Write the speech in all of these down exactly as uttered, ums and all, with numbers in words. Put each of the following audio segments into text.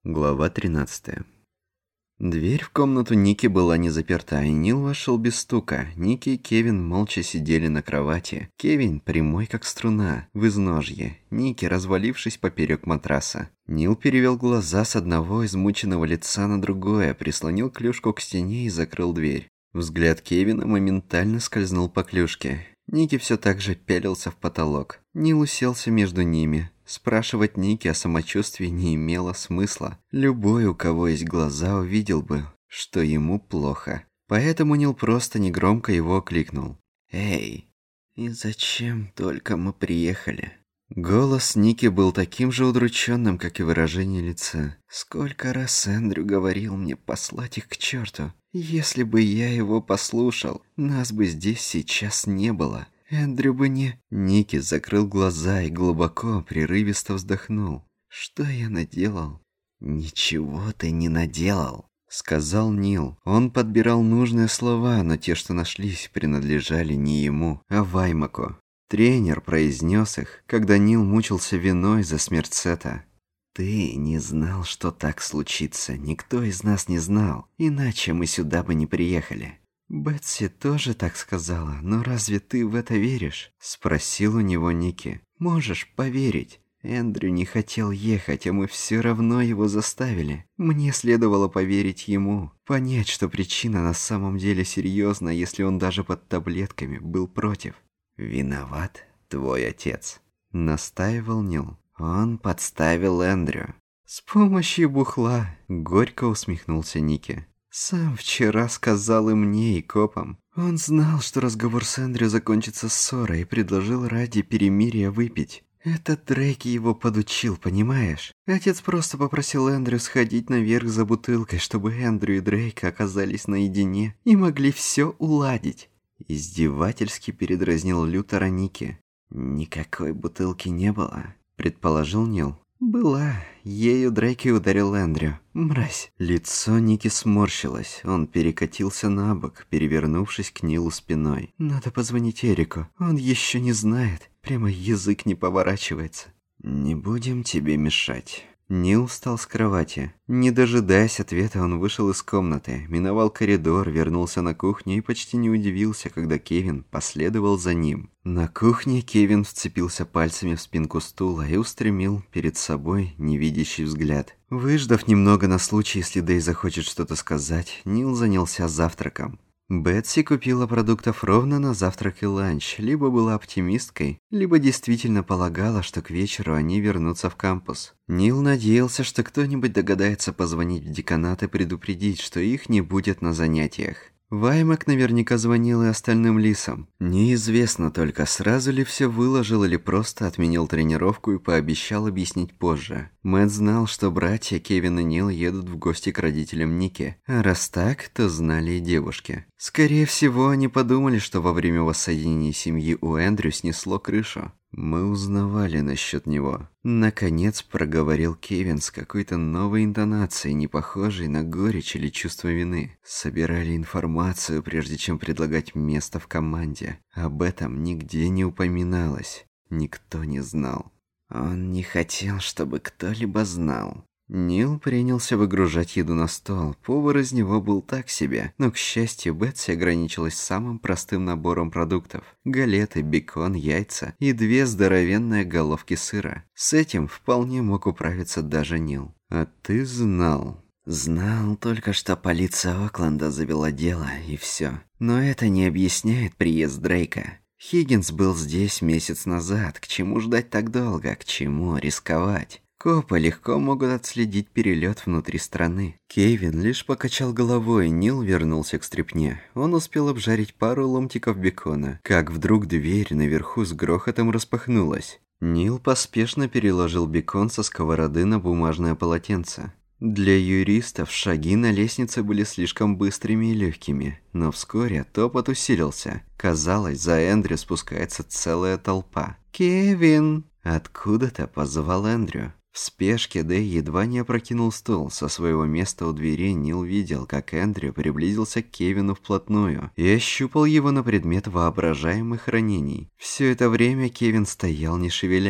Глава тринадцатая. Дверь в комнату Ники была не заперта, и Нил вошел без стука. Ники и Кевин молча сидели на кровати. Кевин прямой как струна, в изножье. Ники, развалившись поперек матраса. Нил перевел глаза с одного измученного лица на другое, прислонил клюшку к стене и закрыл дверь. Взгляд Кевина моментально скользнул по клюшке. Ники все так же пялился в потолок. Нил уселся между ними. Спрашивать Ники о самочувствии не имело смысла. Любой, у кого есть глаза, увидел бы, что ему плохо. Поэтому Нил просто негромко его окликнул. «Эй, и зачем только мы приехали?» Голос Ники был таким же удрученным, как и выражение лица. «Сколько раз Эндрю говорил мне послать их к черту. Если бы я его послушал, нас бы здесь сейчас не было. Эндрю бы не...» Ники закрыл глаза и глубоко, прерывисто вздохнул. «Что я наделал?» «Ничего ты не наделал», — сказал Нил. Он подбирал нужные слова, но те, что нашлись, принадлежали не ему, а Ваймаку. Тренер произнес их, когда Нил мучился виной за смерть Сета. «Ты не знал, что так случится. Никто из нас не знал. Иначе мы сюда бы не приехали». «Бетси тоже так сказала, но разве ты в это веришь?» – спросил у него Ники. «Можешь поверить. Эндрю не хотел ехать, а мы все равно его заставили. Мне следовало поверить ему, понять, что причина на самом деле серьезна, если он даже под таблетками был против». «Виноват твой отец», – настаивал Нил. «Он подставил Эндрю». «С помощью бухла», – горько усмехнулся Ники. «Сам вчера сказал и мне, и копам. Он знал, что разговор с Эндрю закончится ссорой, и предложил ради перемирия выпить. Этот Дрейк его подучил, понимаешь? Отец просто попросил Эндрю сходить наверх за бутылкой, чтобы Эндрю и Дрейк оказались наедине и могли все уладить». Издевательски передразнил Лютера Ники. «Никакой бутылки не было», — предположил Нил. «Была. Ею Дрейк и ударил Эндрю. Мразь». Лицо Ники сморщилось. Он перекатился на бок, перевернувшись к Нилу спиной. «Надо позвонить Эрику. Он еще не знает. Прямо язык не поворачивается». «Не будем тебе мешать». Нил встал с кровати. Не дожидаясь ответа, он вышел из комнаты, миновал коридор, вернулся на кухню и почти не удивился, когда Кевин последовал за ним. На кухне Кевин вцепился пальцами в спинку стула и устремил перед собой невидящий взгляд. Выждав немного на случай, если Дэй захочет что-то сказать, Нил занялся завтраком. Бетси купила продуктов ровно на завтрак и ланч, либо была оптимисткой, либо действительно полагала, что к вечеру они вернутся в кампус. Нил надеялся, что кто-нибудь догадается позвонить в деканат и предупредить, что их не будет на занятиях. Ваймак наверняка звонил и остальным лисам. Неизвестно только, сразу ли все выложил или просто отменил тренировку и пообещал объяснить позже. Мэтт знал, что братья Кевин и Нил едут в гости к родителям Ники. А раз так, то знали и девушки. Скорее всего, они подумали, что во время воссоединения семьи у Эндрю снесло крышу. «Мы узнавали насчет него», — наконец проговорил Кевин с какой-то новой интонацией, не похожей на горечь или чувство вины. «Собирали информацию, прежде чем предлагать место в команде. Об этом нигде не упоминалось. Никто не знал». «Он не хотел, чтобы кто-либо знал». Нил принялся выгружать еду на стол. Повар из него был так себе, но, к счастью, Бетси ограничилась самым простым набором продуктов. Галеты, бекон, яйца и две здоровенные головки сыра. С этим вполне мог управиться даже Нил. «А ты знал?» «Знал только, что полиция Окленда завела дело, и все. Но это не объясняет приезд Дрейка. Хиггинс был здесь месяц назад. К чему ждать так долго? К чему рисковать?» Копы легко могут отследить перелет внутри страны. Кевин лишь покачал головой, Нил вернулся к стряпне. Он успел обжарить пару ломтиков бекона, как вдруг дверь наверху с грохотом распахнулась. Нил поспешно переложил бекон со сковороды на бумажное полотенце. Для юристов шаги на лестнице были слишком быстрыми и легкими, но вскоре топот усилился. Казалось, за Эндрю спускается целая толпа. «Кевин!» Откуда-то позвал Эндрю. В спешке Дэй едва не опрокинул стул. Со своего места у двери Нил видел, как Эндрю приблизился к Кевину вплотную и ощупал его на предмет воображаемых ранений. Все это время Кевин стоял, не шевелясь.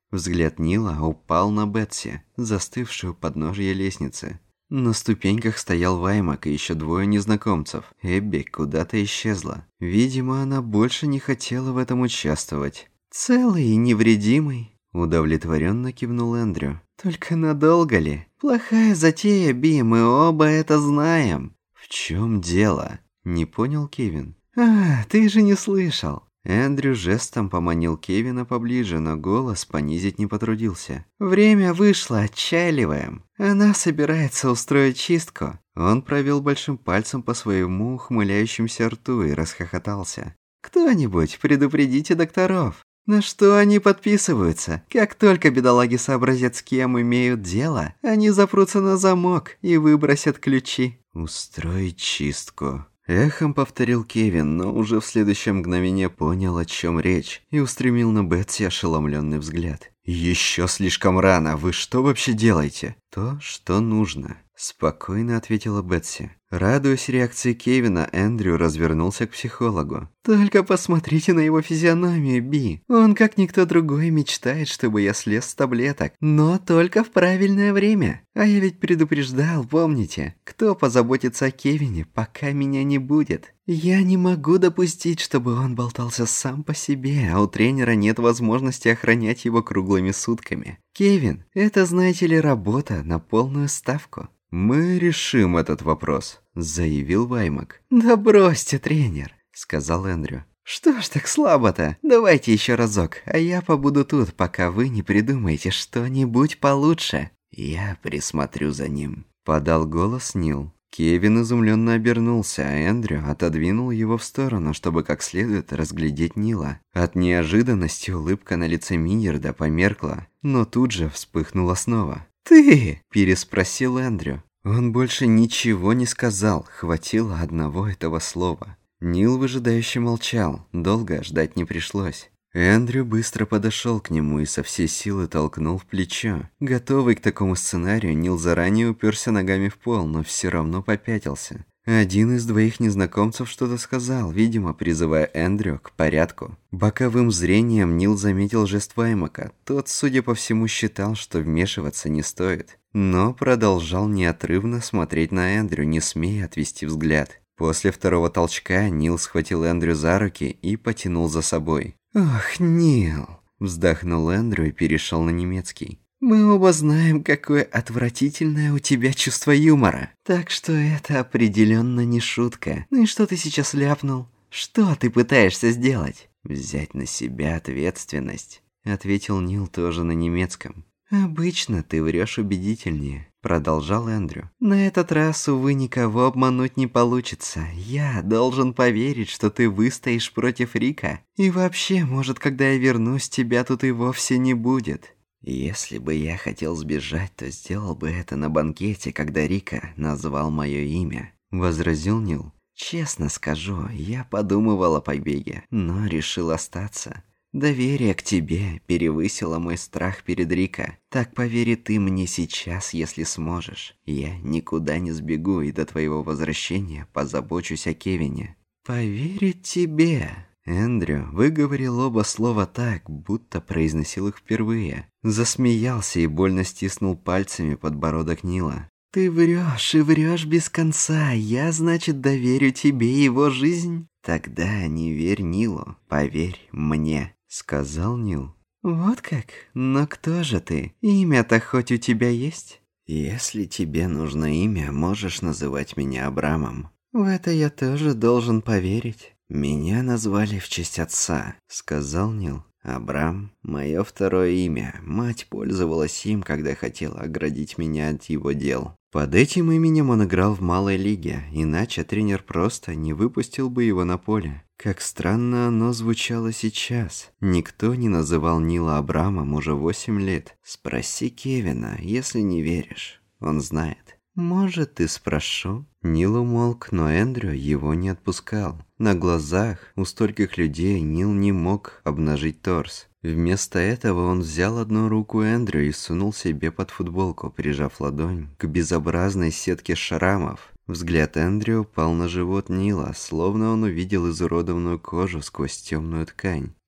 Взгляд Нила упал на Бетси, застывшую у подножия лестницы. На ступеньках стоял Ваймак и еще двое незнакомцев. Эбби куда-то исчезла. Видимо, она больше не хотела в этом участвовать. «Целый и невредимый», – удовлетворенно кивнул Эндрю. «Только надолго ли? Плохая затея, Би, мы оба это знаем». «В чем дело?» – не понял Кевин. «А, ты же не слышал». Эндрю жестом поманил Кевина поближе, но голос понизить не потрудился. «Время вышло, отчаливаем. Она собирается устроить чистку». Он провел большим пальцем по своему ухмыляющемуся рту и расхохотался. «Кто-нибудь, предупредите докторов. На что они подписываются? Как только бедолаги сообразят, с кем имеют дело, они запрутся на замок и выбросят ключи». «Устроить чистку». Эхом повторил Кевин, но уже в следующее мгновение понял, о чем речь, и устремил на Бетси ошеломленный взгляд. «Еще слишком рано, вы что вообще делаете?» «То, что нужно», – спокойно ответила Бетси. Радуясь реакции Кевина, Эндрю развернулся к психологу. «Только посмотрите на его физиономию, Би. Он, как никто другой, мечтает, чтобы я слез с таблеток. Но только в правильное время. А я ведь предупреждал, помните? Кто позаботится о Кевине, пока меня не будет? Я не могу допустить, чтобы он болтался сам по себе, а у тренера нет возможности охранять его круглыми сутками. Кевин, это, знаете ли, работа на полную ставку». «Мы решим этот вопрос», – заявил Ваймак. «Да бросьте, тренер», – сказал Эндрю. «Что ж так слабо-то? Давайте еще разок, а я побуду тут, пока вы не придумаете что-нибудь получше». «Я присмотрю за ним», – подал голос Нил. Кевин изумленно обернулся, а Эндрю отодвинул его в сторону, чтобы как следует разглядеть Нила. От неожиданности улыбка на лице Мийерда померкла, но тут же вспыхнула снова. «Ты?» – переспросил Эндрю. Он больше ничего не сказал, хватило одного этого слова. Нил выжидающе молчал, долго ждать не пришлось. Эндрю быстро подошел к нему и со всей силы толкнул в плечо. Готовый к такому сценарию, Нил заранее уперся ногами в пол, но все равно попятился. Один из двоих незнакомцев что-то сказал, видимо, призывая Эндрю к порядку. Боковым зрением Нил заметил жест Ваймака. Тот, судя по всему, считал, что вмешиваться не стоит. Но продолжал неотрывно смотреть на Эндрю, не смея отвести взгляд. После второго толчка Нил схватил Эндрю за руки и потянул за собой. «Ох, Нил!» – вздохнул Эндрю и перешел на немецкий. «Мы оба знаем, какое отвратительное у тебя чувство юмора. Так что это определенно не шутка. Ну и что ты сейчас ляпнул? Что ты пытаешься сделать?» «Взять на себя ответственность», – ответил Нил тоже на немецком. «Обычно ты врешь убедительнее», – продолжал Эндрю. «На этот раз, увы, никого обмануть не получится. Я должен поверить, что ты выстоишь против Рика. И вообще, может, когда я вернусь, тебя тут и вовсе не будет». «Если бы я хотел сбежать, то сделал бы это на банкете, когда Рика назвал мое имя», – возразил Нил. «Честно скажу, я подумывал о побеге, но решил остаться. Доверие к тебе перевысило мой страх перед Рика. Так поверь ты мне сейчас, если сможешь. Я никуда не сбегу и до твоего возвращения позабочусь о Кевине». «Поверить тебе?» Эндрю выговорил оба слова так, будто произносил их впервые. Засмеялся и больно стиснул пальцами подбородок Нила. «Ты врешь и врешь без конца. Я, значит, доверю тебе его жизнь?» «Тогда не верь Нилу, поверь мне», — сказал Нил. «Вот как? Но кто же ты? Имя-то хоть у тебя есть?» «Если тебе нужно имя, можешь называть меня Абрамом». «В это я тоже должен поверить». «Меня назвали в честь отца», — сказал Нил. «Абрам – мое второе имя. Мать пользовалась им, когда хотела оградить меня от его дел». Под этим именем он играл в малой лиге, иначе тренер просто не выпустил бы его на поле. Как странно оно звучало сейчас. Никто не называл Нила Абрамом уже восемь лет. Спроси Кевина, если не веришь. Он знает. «Может, и спрошу?» Нил умолк, но Эндрю его не отпускал. На глазах у стольких людей Нил не мог обнажить торс. Вместо этого он взял одну руку Эндрю и сунул себе под футболку, прижав ладонь к безобразной сетке шрамов. Взгляд Эндрю упал на живот Нила, словно он увидел изуродованную кожу сквозь темную ткань.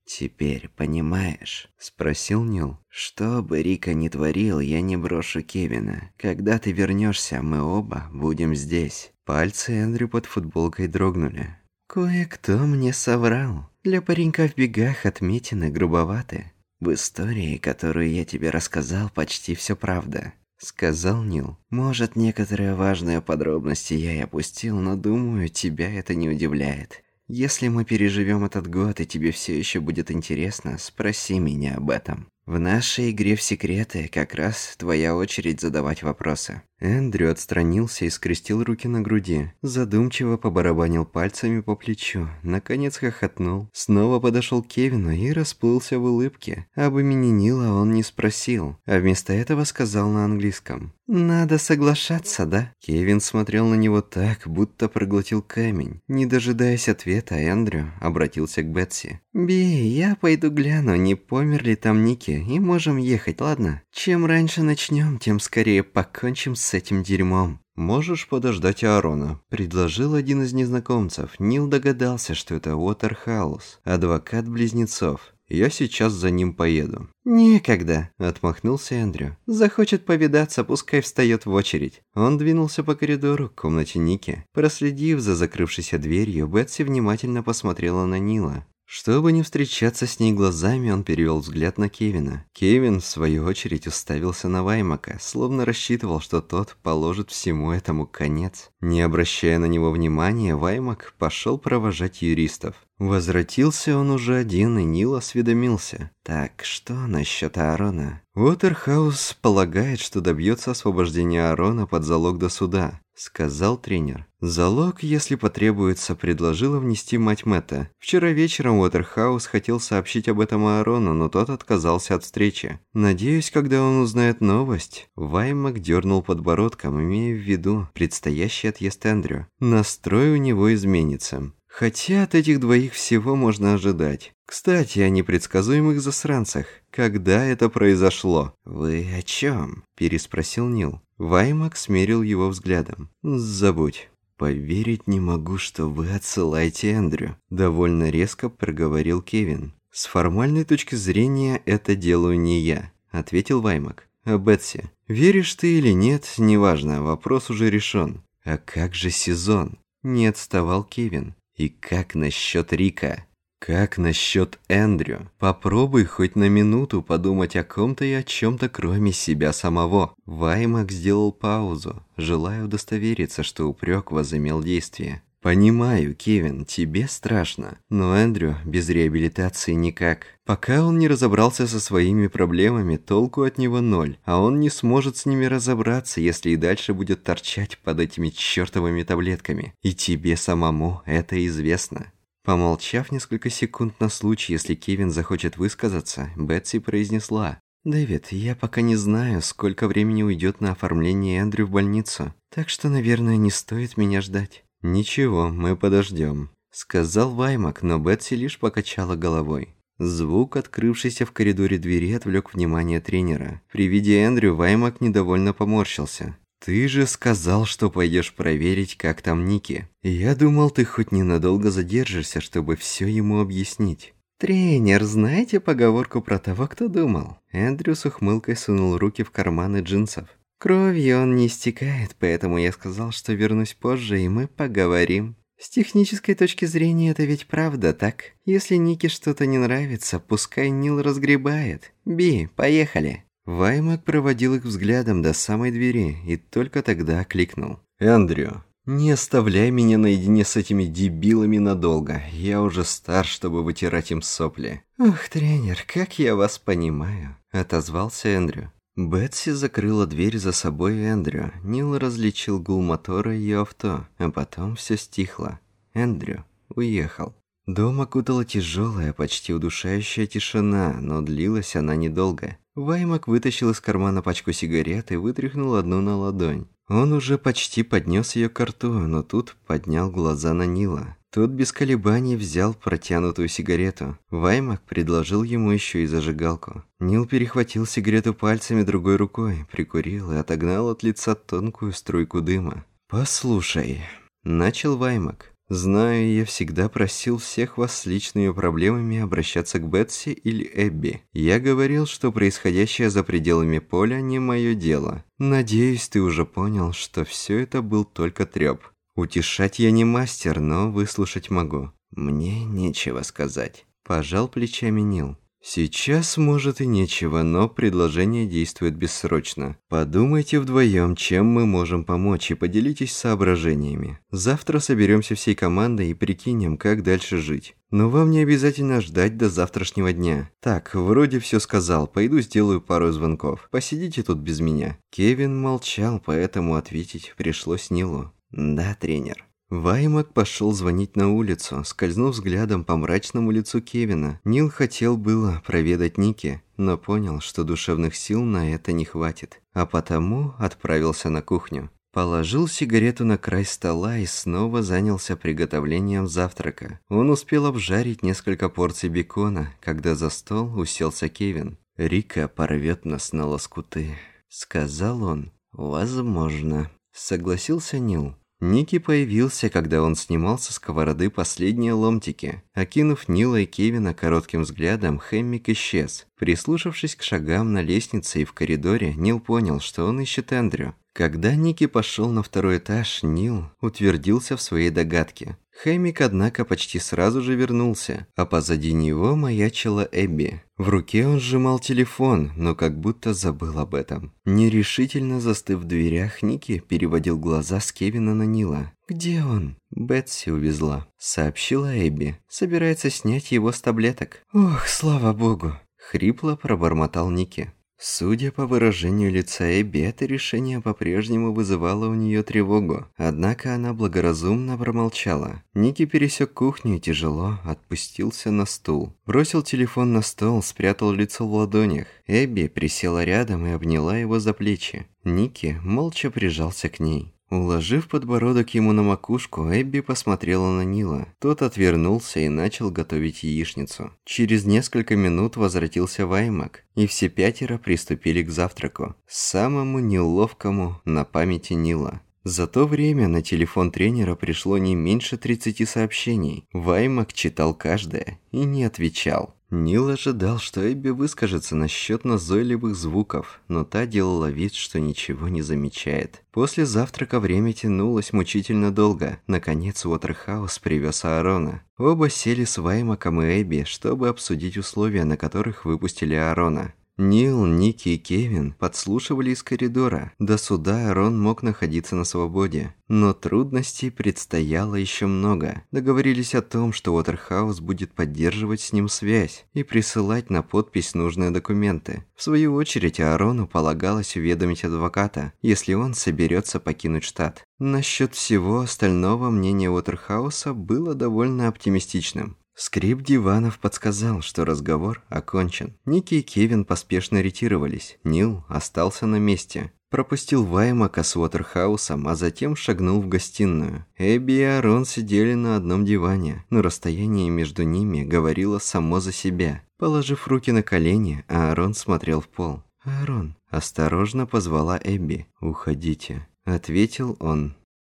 «Теперь понимаешь?» – спросил Нил. «Что бы Рика ни творил, я не брошу Кевина. Когда ты вернешься, мы оба будем здесь». Пальцы Эндрю под футболкой дрогнули. «Кое-кто мне соврал. Для паренька в бегах отметины грубоваты. В истории, которую я тебе рассказал, почти все правда», — сказал Нил. «Может, некоторые важные подробности я и опустил, но думаю, тебя это не удивляет. Если мы переживем этот год и тебе все еще будет интересно, спроси меня об этом. В нашей игре в секреты как раз твоя очередь задавать вопросы». Эндрю отстранился и скрестил руки на груди. Задумчиво побарабанил пальцами по плечу. Наконец хохотнул. Снова подошел к Кевину и расплылся в улыбке. Об имени Нила он не спросил, а вместо этого сказал на английском: «Надо соглашаться, да?» Кевин смотрел на него так, будто проглотил камень. Не дожидаясь ответа, Эндрю обратился к Бетси. «Би, я пойду гляну, не помер ли там Ники, и можем ехать, ладно? Чем раньше начнем, тем скорее покончим с этим дерьмом». «Можешь подождать Аарона», – предложил один из незнакомцев. Нил догадался, что это Уотерхаус, адвокат близнецов. «Я сейчас за ним поеду». «Некогда», – отмахнулся Эндрю. «Захочет повидаться, пускай встает в очередь». Он двинулся по коридору к комнате Ники. Проследив за закрывшейся дверью, Бетси внимательно посмотрела на Нила. Чтобы не встречаться с ней глазами, он перевел взгляд на Кевина. Кевин, в свою очередь, уставился на Ваймака, словно рассчитывал, что тот положит всему этому конец. Не обращая на него внимания, Ваймак пошел провожать юристов. Возвратился он уже один, и Нил осведомился. «Так, что насчет Аарона?» «Уотерхаус полагает, что добьется освобождения Аарона под залог до суда», — сказал тренер. «Залог, если потребуется, предложила внести мать Мэтта. Вчера вечером Уотерхаус хотел сообщить об этом Аарону, но тот отказался от встречи. Надеюсь, когда он узнает новость...» Ваймак дернул подбородком, имея в виду предстоящий отъезд Эндрю. Настрой у него изменится. Хотя от этих двоих всего можно ожидать. Кстати, о непредсказуемых засранцах. Когда это произошло? «Вы о чем?» – переспросил Нил. Ваймак смерил его взглядом. «Забудь». «Поверить не могу, что вы отсылаете Эндрю», – довольно резко проговорил Кевин. «С формальной точки зрения это делаю не я», – ответил Ваймак. «А Бетси, веришь ты или нет, неважно, вопрос уже решен». «А как же сезон?» – не отставал Кевин. «И как насчет Рика? Как насчет Эндрю? Попробуй хоть на минуту подумать о ком-то и о чем-то, кроме себя самого». Ваймак сделал паузу, желая удостовериться, что упрек возымел действие. «Понимаю, Кевин, тебе страшно, но Эндрю без реабилитации никак. Пока он не разобрался со своими проблемами, толку от него ноль, а он не сможет с ними разобраться, если и дальше будет торчать под этими чертовыми таблетками. И тебе самому это известно». Помолчав несколько секунд на случай, если Кевин захочет высказаться, Бетси произнесла: «Дэвид, я пока не знаю, сколько времени уйдет на оформление Эндрю в больницу, так что, наверное, не стоит меня ждать». «Ничего, мы подождем», — сказал Ваймак, но Бетси лишь покачала головой. Звук, открывшийся в коридоре двери, отвлек внимание тренера. При виде Эндрю Ваймак недовольно поморщился. «Ты же сказал, что пойдешь проверить, как там Ники. Я думал, ты хоть ненадолго задержишься, чтобы все ему объяснить». «Тренер, знаете поговорку про того, кто думал?» Эндрю с ухмылкой сунул руки в карманы джинсов. «Кровью он не истекает, поэтому я сказал, что вернусь позже, и мы поговорим. С технической точки зрения это ведь правда, так? Если Нике что-то не нравится, пускай Нил разгребает. Би, поехали». Ваймак проводил их взглядом до самой двери и только тогда окликнул. «Эндрю, не оставляй меня наедине с этими дебилами надолго. Я уже стар, чтобы вытирать им сопли». «Ух, тренер, как я вас понимаю», — отозвался Эндрю. Бетси закрыла дверь за собой Эндрю. Нил различил гул мотора ее авто, а потом все стихло. Эндрю уехал. Дом окутала тяжелая, почти удушающая тишина, но длилась она недолго. Ваймак вытащил из кармана пачку сигарет и вытряхнул одну на ладонь. Он уже почти поднес ее к рту, но тут поднял глаза на Нила. Тот без колебаний взял протянутую сигарету. Ваймак предложил ему еще и зажигалку. Нил перехватил сигарету пальцами другой рукой, прикурил и отогнал от лица тонкую струйку дыма. «Послушай», — начал Ваймак, — Знаю, я всегда просил всех вас с личными проблемами обращаться к Бетси или Эбби. Я говорил, что происходящее за пределами поля не мое дело. Надеюсь, ты уже понял, что все это был только трёп. Утешать я не мастер, но выслушать могу. Мне нечего сказать. Пожал плечами Нил. Сейчас, может, и нечего, но предложение действует бессрочно. Подумайте вдвоем, чем мы можем помочь, и поделитесь соображениями. Завтра соберемся всей командой и прикинем, как дальше жить. Но вам не обязательно ждать до завтрашнего дня. Так, вроде все сказал, пойду сделаю пару звонков. Посидите тут без меня. Кевин молчал, поэтому ответить пришлось Нилу. Да, тренер. Ваймак пошел звонить на улицу, скользнув взглядом по мрачному лицу Кевина. Нил хотел было проведать Ники, но понял, что душевных сил на это не хватит, а потому отправился на кухню. Положил сигарету на край стола и снова занялся приготовлением завтрака. Он успел обжарить несколько порций бекона, когда за стол уселся Кевин. «Рика порвет нас на лоскуты», — сказал он. «Возможно», — согласился Нил. Ники появился, когда он снимал со сковороды последние ломтики. Окинув Нила и Кевина коротким взглядом, Хэммик исчез. Прислушавшись к шагам на лестнице и в коридоре, Нил понял, что он ищет Эндрю. Когда Ники пошел на второй этаж, Нил утвердился в своей догадке. Хэммик, однако, почти сразу же вернулся, а позади него маячила Эбби. В руке он сжимал телефон, но как будто забыл об этом. Нерешительно застыв в дверях, Ники переводил глаза с Кевина на Нила. «Где он?» «Бетси увезла», — сообщила Эбби. «Собирается снять его с таблеток». «Ох, слава богу!» — хрипло пробормотал Ники. Судя по выражению лица Эбби, это решение по-прежнему вызывало у нее тревогу. Однако она благоразумно промолчала. Ники пересек кухню и тяжело отпустился на стул. Бросил телефон на стол, спрятал лицо в ладонях. Эбби присела рядом и обняла его за плечи. Ники молча прижался к ней. Уложив подбородок ему на макушку, Эбби посмотрела на Нила. Тот отвернулся и начал готовить яичницу. Через несколько минут возвратился Ваймак, и все пятеро приступили к завтраку, самому неловкому на памяти Нила. За то время на телефон тренера пришло не меньше тридцати сообщений. Ваймак читал каждое и не отвечал. Нил ожидал, что Эбби выскажется насчет назойливых звуков, но та делала вид, что ничего не замечает. После завтрака время тянулось мучительно долго. Наконец Уотерхаус привез Аарона. Оба сели с Ваймаком и Эбби, чтобы обсудить условия, на которых выпустили Аарона. Нил, Ники и Кевин подслушивали из коридора. До суда Аарон мог находиться на свободе. Но трудностей предстояло еще много. Договорились о том, что Уотерхаус будет поддерживать с ним связь и присылать на подпись нужные документы. В свою очередь Аарону полагалось уведомить адвоката, если он соберется покинуть штат. Насчет всего остального мнение Уотерхауса было довольно оптимистичным. Скрип диванов подсказал, что разговор окончен. Ники и Кевин поспешно ретировались. Нил остался на месте. Пропустил Ваймака с Уотерхаусом, а затем шагнул в гостиную. Эбби и Аарон сидели на одном диване, но расстояние между ними говорило само за себя. Положив руки на колени, Аарон смотрел в пол. «Аарон», – осторожно позвала Эбби. «Уходите», – ответил он.